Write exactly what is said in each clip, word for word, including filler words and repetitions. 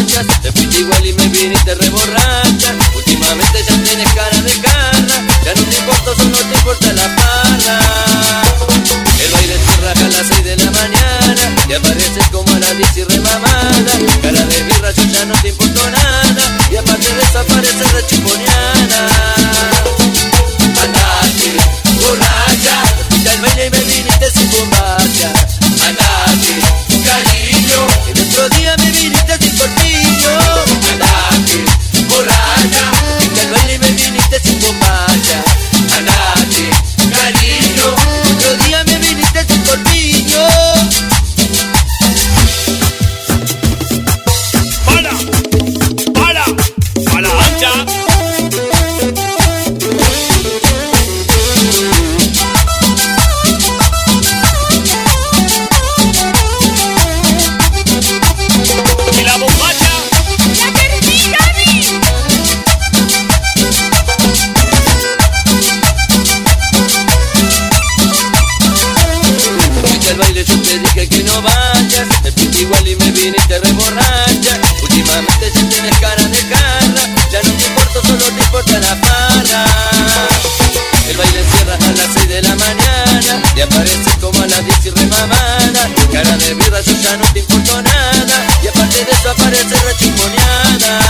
vayas. Te fuiste igual y me viniste reborracha. Últimamente ya tienes cara de garra. Ya no te importo, solo te importa la parra. El baile se raja a las seis de la mañana y apareces como a las diez y remamada. Cara de birra, yo ya no te importo nada. Y aparte de eso apareces rechuponeada. Andate, borracha, fuiste al baile y me viniste sin bombacha. Andate, cariño, el otro día me viniste sin corpiño. Andate, borracha, fuiste al baile y me viniste sin bombacha. Andate, cariño, el otro día me viniste sin corpiño. ¡Para! ¡Para! ¡Para la ancha! ¡Y la bombacha! ¡La termina, Fuiste al baile, yo te dije que no vayas. Me fuiste igual y me viniste reborracha. Últimamente ya tienes cara de garra. Ya no te importo, solo te importa la parra. El baile cierra a las seis de la mañana y apareces como a las diez y remamada. Cara de birra, yo ya no te importo nada. Y aparte de eso apareces rechuponeada.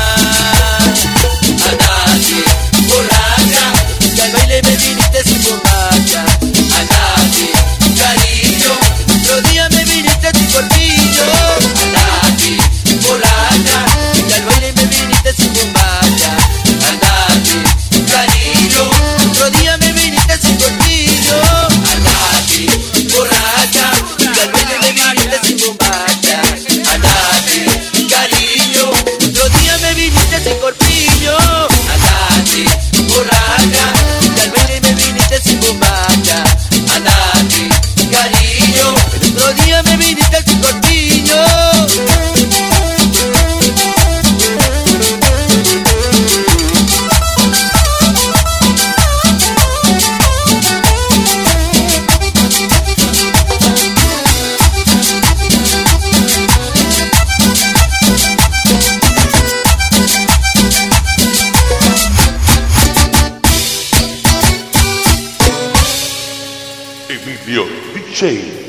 Andate, borracha, fuiste al baile y me viniste sin bombacha. Andate, cariño, el otro día me viniste sin corpiño. Andate, borracha, fuiste al baile y me viniste sin bombacha. Andate, cariño, el otro día me viniste sin corpiño. Andate, borracha, fuiste al baile y me viniste sin bombacha. Andate, cariño, el otro día me viniste sin corpiño. Andate, borracha, fuiste al baile y me viniste sin bombacha. Andate, cariño, el otro día me viniste sin corpiño. Emilio D J.